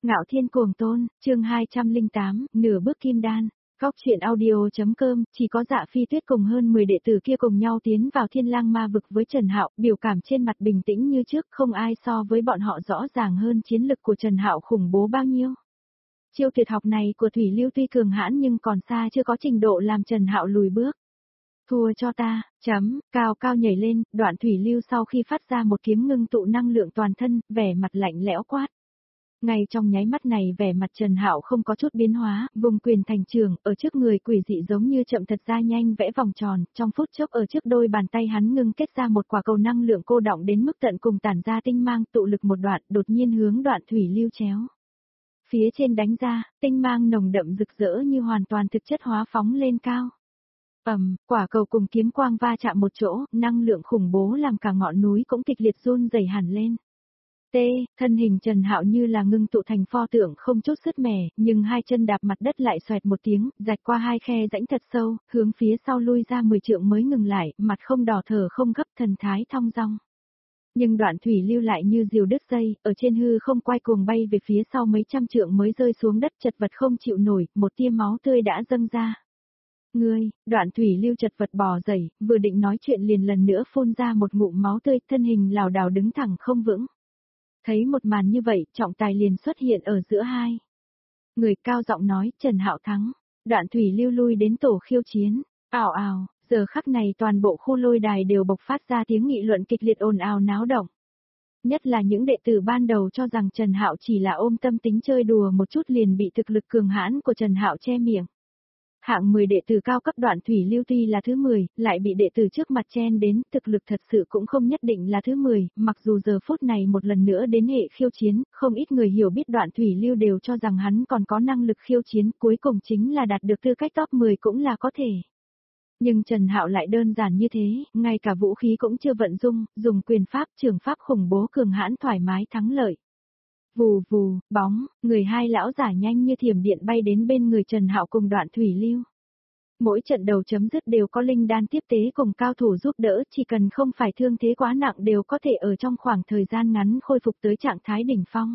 Ngạo Thiên Cuồng Tôn, chương 208, nửa bước kim đan. Góc truyện audio.com, chỉ có Dạ Phi Tuyết cùng hơn 10 đệ tử kia cùng nhau tiến vào Thiên Lang Ma vực với Trần Hạo, biểu cảm trên mặt bình tĩnh như trước, không ai so với bọn họ rõ ràng hơn chiến lực của Trần Hạo khủng bố bao nhiêu. Chiêu tuyệt học này của Thủy Lưu tuy cường hãn nhưng còn xa chưa có trình độ làm Trần Hạo lùi bước. Thua cho ta, cao cao nhảy lên, Đoạn Thủy Lưu sau khi phát ra một kiếm ngưng tụ năng lượng toàn thân, vẻ mặt lạnh lẽo quát. Ngay trong nháy mắt này vẻ mặt Trần Hạo không có chút biến hóa, vùng quyền thành trường, ở trước người quỷ dị giống như chậm thật ra nhanh vẽ vòng tròn, trong phút chốc ở trước đôi bàn tay hắn ngưng kết ra một quả cầu năng lượng cô đọng đến mức tận cùng tản ra tinh mang tụ lực một đoạn, đột nhiên hướng Đoạn Thủy Lưu chéo. Phía trên đánh ra, tinh mang nồng đậm rực rỡ như hoàn toàn thực chất hóa phóng lên cao. Quả cầu cùng kiếm quang va chạm một chỗ, năng lượng khủng bố làm cả ngọn núi cũng kịch liệt run rẩy hẳn lên. Thân hình Trần Hạo như là ngưng tụ thành pho tượng không chút sứt mẻ, nhưng hai chân đạp mặt đất lại xoẹt một tiếng, rạch qua hai khe rãnh thật sâu, hướng phía sau lui ra 10 trượng mới ngừng lại, mặt không đỏ thở không gấp thần thái thong dong. Nhưng Đoạn Thủy Lưu lại như diều đứt dây, ở trên hư không quay cuồng bay về phía sau mấy trăm trượng mới rơi xuống đất chật vật không chịu nổi, một tia máu tươi đã dâng ra. Đoạn Thủy Lưu chật vật bò dậy, vừa định nói chuyện liền lần nữa phun ra một ngụm máu tươi, thân hình lảo đảo đứng thẳng không vững. Thấy một màn như vậy, trọng tài liền xuất hiện ở giữa hai người, cao giọng nói, Trần Hạo thắng. Đoạn Thủy Lưu lui đến tổ khiêu chiến. Ào ào, giờ khắc này toàn bộ khu lôi đài đều bộc phát ra tiếng nghị luận kịch liệt ồn ào náo động. Nhất là những đệ tử ban đầu cho rằng Trần Hạo chỉ là ôm tâm tính chơi đùa một chút liền bị thực lực cường hãn của Trần Hạo che miệng. Hạng 10 đệ tử cao cấp Đoạn Thủy Lưu tuy là thứ 10, lại bị đệ tử trước mặt chen đến, thực lực thật sự cũng không nhất định là thứ 10, mặc dù giờ phút này một lần nữa đến hệ khiêu chiến, không ít người hiểu biết Đoạn Thủy Lưu đều cho rằng hắn còn có năng lực khiêu chiến, cuối cùng chính là đạt được tư cách top 10 cũng là có thể. Nhưng Trần Hạo lại đơn giản như thế, ngay cả vũ khí cũng chưa vận dụng, dùng quyền pháp, trường pháp khủng bố cường hãn thoải mái thắng lợi. Vù vù, bóng, người hai lão giả nhanh như thiểm điện bay đến bên người Trần Hạo cùng Đoạn Thủy Lưu. Mỗi trận đầu chấm dứt đều có linh đan tiếp tế cùng cao thủ giúp đỡ, chỉ cần không phải thương thế quá nặng đều có thể ở trong khoảng thời gian ngắn khôi phục tới trạng thái đỉnh phong.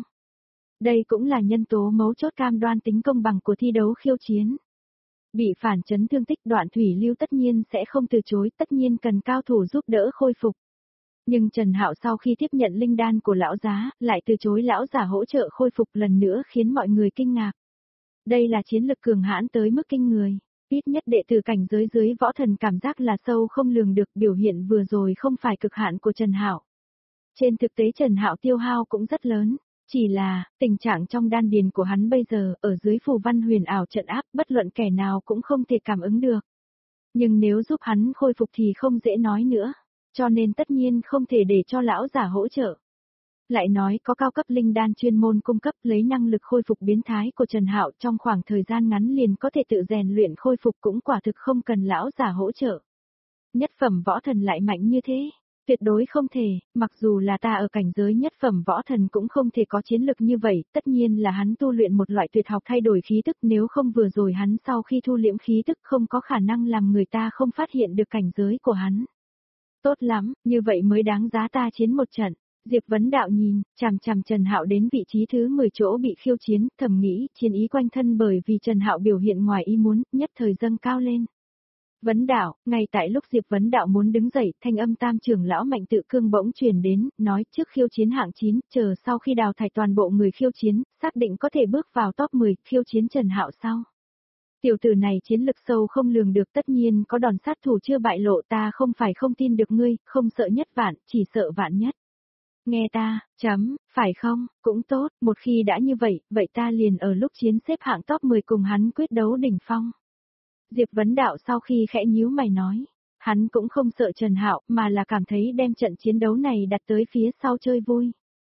Đây cũng là nhân tố mấu chốt cam đoan tính công bằng của thi đấu khiêu chiến. Bị phản chấn thương tích Đoạn Thủy Lưu tất nhiên sẽ không từ chối, tất nhiên cần cao thủ giúp đỡ khôi phục. Nhưng Trần Hạo sau khi tiếp nhận linh đan của lão giá, lại từ chối lão giả hỗ trợ khôi phục lần nữa khiến mọi người kinh ngạc. Đây là chiến lực cường hãn tới mức kinh người. Ít nhất đệ tử cảnh giới dưới võ thần cảm giác là sâu không lường được, biểu hiện vừa rồi không phải cực hạn của Trần Hạo. Trên thực tế Trần Hạo tiêu hao cũng rất lớn, chỉ là tình trạng trong đan điền của hắn bây giờ ở dưới phù văn huyền ảo trận áp, bất luận kẻ nào cũng không thể cảm ứng được. Nhưng nếu giúp hắn khôi phục thì không dễ nói nữa. Cho nên tất nhiên không thể để cho lão giả hỗ trợ. Lại nói có cao cấp linh đan chuyên môn cung cấp lấy năng lực khôi phục biến thái của Trần Hạo trong khoảng thời gian ngắn liền có thể tự rèn luyện khôi phục cũng quả thực không cần lão giả hỗ trợ. Nhất phẩm võ thần lại mạnh như thế, tuyệt đối không thể, mặc dù là ta ở cảnh giới nhất phẩm võ thần cũng không thể có chiến lực như vậy, tất nhiên là hắn tu luyện một loại tuyệt học thay đổi khí tức, nếu không vừa rồi hắn sau khi thu liễm khí tức không có khả năng làm người ta không phát hiện được cảnh giới của hắn. Tốt lắm, như vậy mới đáng giá ta chiến một trận. Diệp Vấn Đạo nhìn, chằm chằm Trần Hạo đến vị trí thứ 10 chỗ bị khiêu chiến, thầm nghĩ, chiến ý quanh thân bởi vì Trần Hạo biểu hiện ngoài ý muốn, nhất thời dâng cao lên. Vấn Đạo, ngay tại lúc Diệp Vấn Đạo muốn đứng dậy, thanh âm Tam trưởng lão Mạnh Tự Cương bỗng truyền đến, nói trước khiêu chiến hạng 9, chờ sau khi đào thải toàn bộ người khiêu chiến, xác định có thể bước vào top 10, khiêu chiến Trần Hạo sau. Tiểu tử này chiến lực sâu không lường được, tất nhiên có đòn sát thủ chưa bại lộ, ta không phải không tin được ngươi, không sợ nhất vạn, chỉ sợ vạn nhất. Nghe ta, phải không, cũng tốt, một khi đã như vậy, vậy ta liền ở lúc chiến xếp hạng top 10 cùng hắn quyết đấu đỉnh phong. Diệp Vấn Đạo sau khi khẽ nhíu mày nói, hắn cũng không sợ Trần Hạo mà là cảm thấy đem trận chiến đấu này đặt tới phía sau chơi vui.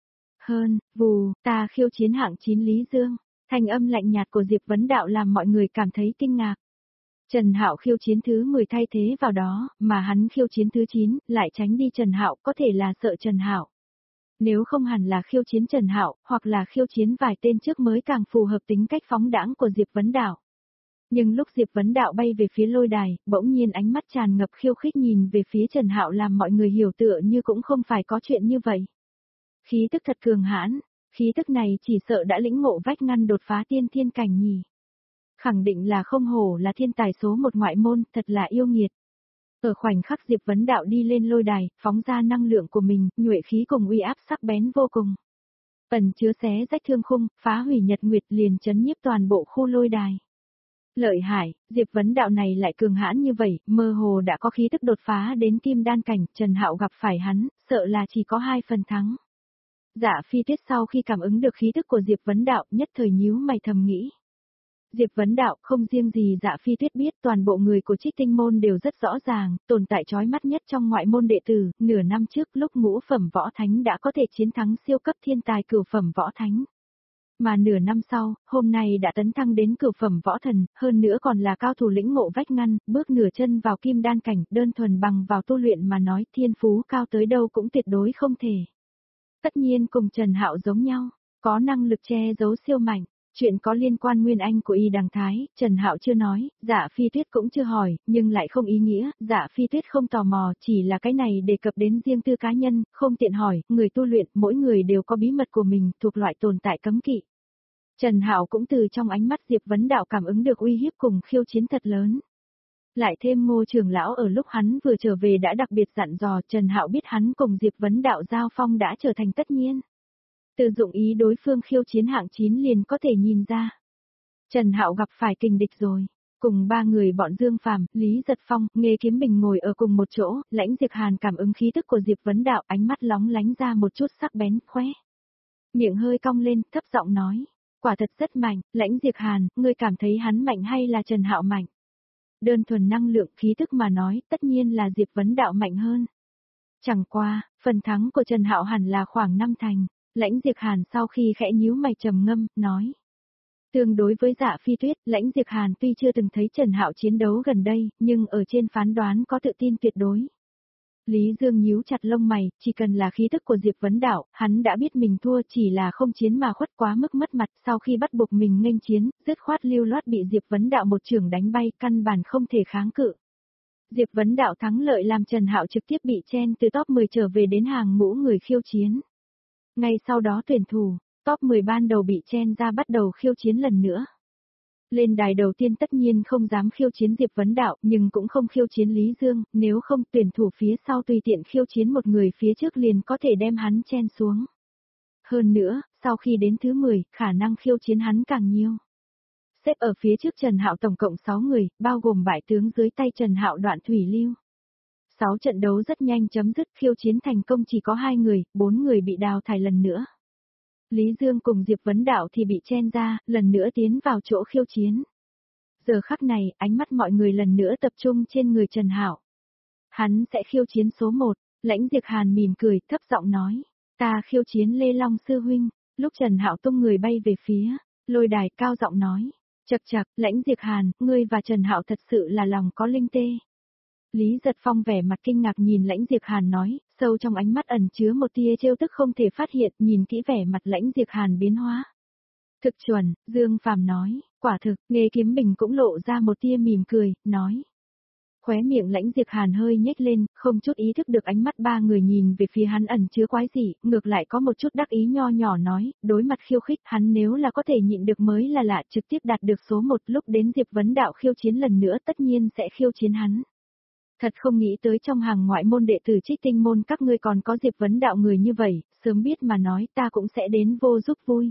Ta khiêu chiến hạng 9 Lý Dương. Thanh âm lạnh nhạt của Diệp Vấn Đạo làm mọi người cảm thấy kinh ngạc. Trần Hạo khiêu chiến thứ 10 thay thế vào đó, mà hắn khiêu chiến thứ 9, lại tránh đi Trần Hạo, có thể là sợ Trần Hạo. Nếu không hẳn là khiêu chiến Trần Hạo, hoặc là khiêu chiến vài tên trước mới càng phù hợp tính cách phóng đãng của Diệp Vấn Đạo. Nhưng lúc Diệp Vấn Đạo bay về phía lôi đài, bỗng nhiên ánh mắt tràn ngập khiêu khích nhìn về phía Trần Hạo làm mọi người hiểu tựa như cũng không phải có chuyện như vậy. Khí tức thật cường hãn. Khí tức này chỉ sợ đã lĩnh ngộ vách ngăn đột phá tiên thiên cảnh nhỉ. Khẳng định là không hổ là thiên tài số một ngoại môn, thật là yêu nghiệt. Ở khoảnh khắc Diệp Vấn Đạo đi lên lôi đài, phóng ra năng lượng của mình, nhuệ khí cùng uy áp sắc bén vô cùng. Ẩn chứa xé rách thương khung, phá hủy nhật nguyệt liền chấn nhiếp toàn bộ khu lôi đài. Lợi hại, Diệp Vấn Đạo này lại cường hãn như vậy, mơ hồ đã có khí tức đột phá đến kim đan cảnh, Trần Hạo gặp phải hắn, sợ là chỉ có 2 phần thắng. Dạ Phi Tuyết sau khi cảm ứng được khí tức của Diệp Vấn Đạo, nhất thời nhíu mày thầm nghĩ. Diệp Vấn Đạo không riêng gì Dạ Phi Tuyết biết, toàn bộ người của Trích Tinh môn đều rất rõ ràng, tồn tại chói mắt nhất trong ngoại môn đệ tử, nửa năm trước lúc ngũ phẩm võ thánh đã có thể chiến thắng siêu cấp thiên tài cửu phẩm võ thánh. Mà nửa năm sau, hôm nay đã tấn thăng đến cửu phẩm võ thần, hơn nữa còn là cao thủ lĩnh ngộ vách ngăn, bước nửa chân vào kim đan cảnh, đơn thuần bằng vào tu luyện mà nói thiên phú cao tới đâu cũng tuyệt đối không thể. Tất nhiên cùng Trần Hạo giống nhau, có năng lực che giấu siêu mạnh. Chuyện có liên quan Nguyên Anh của Y Đằng Thái, Trần Hạo chưa nói, Dạ Phi Tuyết cũng chưa hỏi, nhưng lại không ý nghĩa, Dạ Phi Tuyết không tò mò, chỉ là cái này đề cập đến riêng tư cá nhân, không tiện hỏi, người tu luyện, mỗi người đều có bí mật của mình, thuộc loại tồn tại cấm kỵ. Trần Hạo cũng từ trong ánh mắt Diệp Vấn Đạo cảm ứng được uy hiếp cùng khiêu chiến thật lớn. Lại thêm Ngô trưởng lão ở lúc hắn vừa trở về đã đặc biệt dặn dò, Trần Hạo biết hắn cùng Diệp Vấn Đạo giao phong đã trở thành tất nhiên. Từ dụng ý đối phương khiêu chiến hạng 9 liền có thể nhìn ra. Trần Hạo gặp phải kình địch rồi. Cùng 3 người bọn Dương Phàm, Lý Giật Phong, Nghê Kiếm Bình ngồi ở cùng một chỗ, Lãnh Diệp Hàn cảm ứng khí tức của Diệp Vấn Đạo, ánh mắt lóng lánh ra một chút sắc bén, khóe. Miệng hơi cong lên, thấp giọng nói, quả thật rất mạnh, Lãnh Diệp Hàn, ngươi cảm thấy hắn mạnh hay là Trần Hạo mạnh? Đơn thuần năng lượng khí tức mà nói, tất nhiên là Diệp Vấn Đạo mạnh hơn. Chẳng qua, phần thắng của Trần Hạo hẳn là khoảng 5 thành. Lãnh Diệp Hàn sau khi khẽ nhíu mày trầm ngâm, nói. Tương đối với Dạ Phi Tuyết, Lãnh Diệp Hàn tuy chưa từng thấy Trần Hạo chiến đấu gần đây, nhưng ở trên phán đoán có tự tin tuyệt đối. Lý Dương nhíu chặt lông mày, chỉ cần là khí tức của Diệp Vấn Đạo, hắn đã biết mình thua, chỉ là không chiến mà khuất quá mức mất mặt, sau khi bắt buộc mình nghênh chiến, dứt khoát lưu loát bị Diệp Vấn Đạo một chưởng đánh bay, căn bản không thể kháng cự. Diệp Vấn Đạo thắng lợi làm Trần Hạo trực tiếp bị chen từ top 10 trở về đến hàng ngũ người khiêu chiến. Ngay sau đó tuyển thủ, top 10 ban đầu bị chen ra bắt đầu khiêu chiến lần nữa. Lên đài đầu tiên tất nhiên không dám khiêu chiến Diệp Vấn Đạo, nhưng cũng không khiêu chiến Lý Dương, nếu không tuyển thủ phía sau tùy tiện khiêu chiến một người phía trước liền có thể đem hắn chen xuống. Hơn nữa, sau khi đến thứ 10, khả năng khiêu chiến hắn càng nhiều. Xếp ở phía trước Trần Hạo tổng cộng 6 người, bao gồm bại tướng dưới tay Trần Hạo Đoạn Thủy Lưu. 6 trận đấu rất nhanh chấm dứt, khiêu chiến thành công chỉ có 2 người, 4 người bị đào thải lần nữa. Lý Dương cùng Diệp Vấn Đạo thì bị chen ra, lần nữa tiến vào chỗ khiêu chiến. Giờ khắc này, ánh mắt mọi người lần nữa tập trung trên người Trần Hạo. Hắn sẽ khiêu chiến số 1, Lãnh Diệp Hàn mỉm cười, thấp giọng nói, ta khiêu chiến Lê Long sư huynh. Lúc Trần Hạo tung người bay về phía lôi đài, cao giọng nói, chậc chậc, Lãnh Diệp Hàn, ngươi và Trần Hạo thật sự là lòng có linh tê. Lý Giật Phong vẻ mặt kinh ngạc nhìn Lãnh Diệp Hàn nói, sâu trong ánh mắt ẩn chứa một tia trêu tức không thể phát hiện, nhìn kỹ vẻ mặt Lãnh Diệp Hàn biến hóa. Thực chuẩn, Dương Phàm nói, quả thực, Nghê Kiếm Bình cũng lộ ra một tia mỉm cười, nói. Khóe miệng Lãnh Diệp Hàn hơi nhếch lên, không chút ý thức được ánh mắt 3 người nhìn về phía hắn ẩn chứa quái dị, ngược lại có một chút đắc ý nho nhỏ nói, đối mặt khiêu khích hắn nếu là có thể nhịn được mới là lạ, trực tiếp đạt được số 1, lúc đến Diệp Vấn Đạo khiêu chiến lần nữa tất nhiên sẽ khiêu chiến hắn. Thật không nghĩ tới trong hàng ngoại môn đệ tử Trích Tinh môn các ngươi còn có Diệp Vấn Đạo người như vậy, sớm biết mà nói ta cũng sẽ đến vô giúp vui.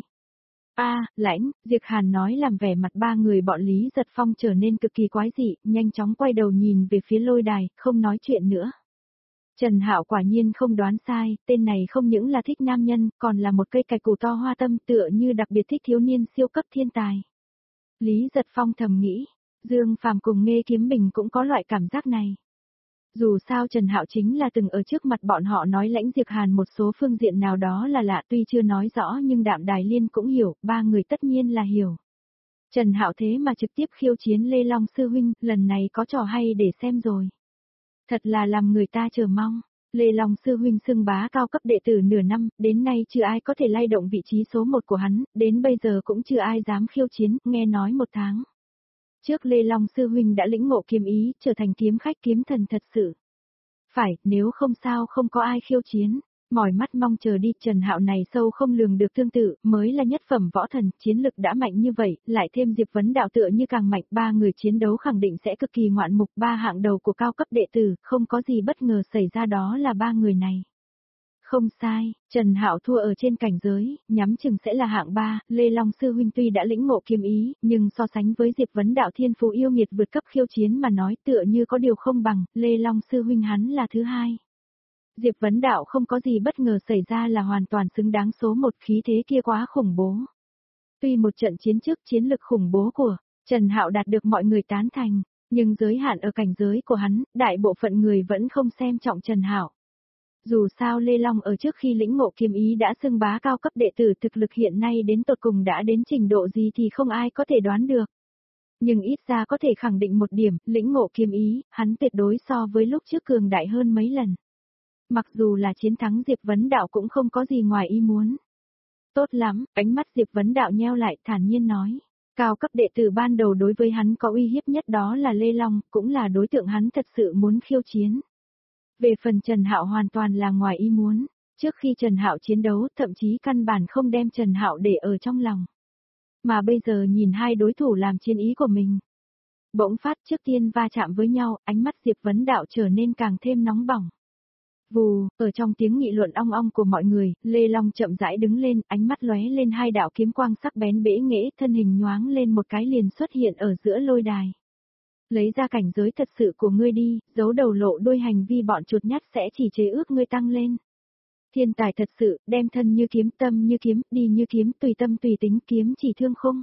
Lãnh, Diệp Hàn nói làm vẻ mặt 3 người bọn Lý Giật Phong trở nên cực kỳ quái dị, nhanh chóng quay đầu nhìn về phía lôi đài, không nói chuyện nữa. Trần Hạo quả nhiên không đoán sai, tên này không những là thích nam nhân, còn là một cây cài củ to hoa tâm, tựa như đặc biệt thích thiếu niên siêu cấp thiên tài. Lý Giật Phong thầm nghĩ, Dương Phàm cùng Nghê Kiếm Bình cũng có loại cảm giác này. Dù sao Trần Hạo chính là từng ở trước mặt bọn họ nói Lãnh Diệp Hàn một số phương diện nào đó là lạ, tuy chưa nói rõ nhưng Đạm Đài Liên cũng hiểu, 3 người tất nhiên là hiểu. Trần Hạo thế mà trực tiếp khiêu chiến Lê Long sư huynh, lần này có trò hay để xem rồi. Thật là làm người ta chờ mong. Lê Long sư huynh xưng bá cao cấp đệ tử nửa năm, đến nay chưa ai có thể lay động vị trí số 1 của hắn, đến bây giờ cũng chưa ai dám khiêu chiến, nghe nói 1 tháng. Trước Lê Long sư huynh đã lĩnh ngộ kiếm ý, trở thành kiếm khách kiếm thần thật sự. Phải, nếu không sao không có ai khiêu chiến. Mỏi mắt mong chờ đi, Trần Hạo này sâu không lường được tương tự, mới là nhất phẩm võ thần, chiến lực đã mạnh như vậy, lại thêm Diệp Vấn Đạo tựa như càng mạnh, ba người chiến đấu khẳng định sẽ cực kỳ ngoạn mục, ba hạng đầu của cao cấp đệ tử, không có gì bất ngờ xảy ra đó là ba người này. Không sai, Trần Hạo thua ở trên cảnh giới, nhắm chừng sẽ là hạng 3, Lê Long sư huynh tuy đã lĩnh ngộ kiếm ý, nhưng so sánh với Diệp Vấn Đạo thiên phú yêu nghiệt vượt cấp khiêu chiến mà nói tựa như có điều không bằng, Lê Long sư huynh hắn là thứ hai. Diệp Vấn Đạo không có gì bất ngờ xảy ra là hoàn toàn xứng đáng số một, khí thế kia quá khủng bố. Tuy một trận chiến trước chiến lực khủng bố của Trần Hạo đạt được mọi người tán thành, nhưng giới hạn ở cảnh giới của hắn, đại bộ phận người vẫn không xem trọng Trần Hạo. Dù sao Lê Long ở trước khi lĩnh ngộ kiếm ý đã xưng bá cao cấp đệ tử, thực lực hiện nay đến tột cùng đã đến trình độ gì thì không ai có thể đoán được. Nhưng ít ra có thể khẳng định một điểm, lĩnh ngộ kiếm ý, hắn tuyệt đối so với lúc trước cường đại hơn mấy lần. Mặc dù là chiến thắng Diệp Vấn Đạo cũng không có gì ngoài ý muốn. Tốt lắm, ánh mắt Diệp Vấn Đạo nheo lại, thản nhiên nói. Cao cấp đệ tử ban đầu đối với hắn có uy hiếp nhất đó là Lê Long, cũng là đối tượng hắn thật sự muốn khiêu chiến. Về phần Trần Hạo hoàn toàn là ngoài ý muốn, trước khi Trần Hạo chiến đấu thậm chí căn bản không đem Trần Hạo để ở trong lòng. Mà bây giờ nhìn hai đối thủ làm chiến ý của mình. Bỗng phát trước tiên va chạm với nhau, ánh mắt Diệp Vấn Đạo trở nên càng thêm nóng bỏng. Vù, ở trong tiếng nghị luận ong ong của mọi người, Lê Long chậm rãi đứng lên, ánh mắt lóe lên hai đạo kiếm quang sắc bén bẽ nghễ, thân hình nhoáng lên một cái liền xuất hiện ở giữa lôi đài. Lấy ra cảnh giới thật sự của ngươi đi, giấu đầu lộ đuôi, hành vi bọn chuột nhắt sẽ chỉ chế ước ngươi tăng lên. Thiên tài thật sự, đem thân như kiếm, tâm như kiếm, đi như kiếm, tùy tâm tùy tính, kiếm chỉ thương không.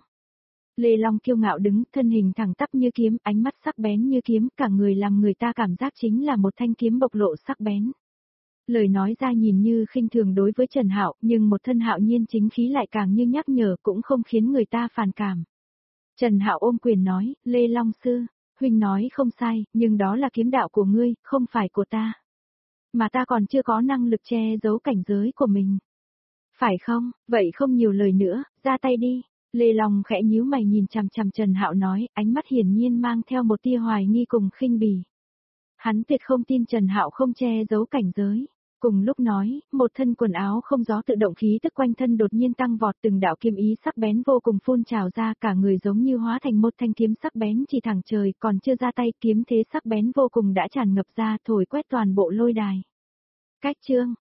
Lê Long kiêu ngạo đứng, thân hình thẳng tắp như kiếm, ánh mắt sắc bén như kiếm, cả người làm người ta cảm giác chính là một thanh kiếm bộc lộ sắc bén. Lời nói ra nhìn như khinh thường đối với Trần Hạo, nhưng một thân hạo nhiên chính khí lại càng như nhắc nhở, cũng không khiến người ta phản cảm. Trần Hạo ôm quyền nói, Lê Long sư, huynh nói không sai, nhưng đó là kiếm đạo của ngươi, không phải của ta. Mà ta còn chưa có năng lực che giấu cảnh giới của mình. Phải không, vậy không nhiều lời nữa, ra tay đi. Lê Long khẽ nhíu mày nhìn chằm chằm Trần Hạo nói, ánh mắt hiển nhiên mang theo một tia hoài nghi cùng khinh bỉ. Hắn tuyệt không tin Trần Hạo không che giấu cảnh giới. Cùng lúc nói, một thân quần áo không gió tự động khí tức quanh thân đột nhiên tăng vọt, từng đạo kiếm ý sắc bén vô cùng phun trào ra, cả người giống như hóa thành một thanh kiếm sắc bén chỉ thẳng trời, còn chưa ra tay, kiếm thế sắc bén vô cùng đã tràn ngập ra, thổi quét toàn bộ lôi đài. Cách chương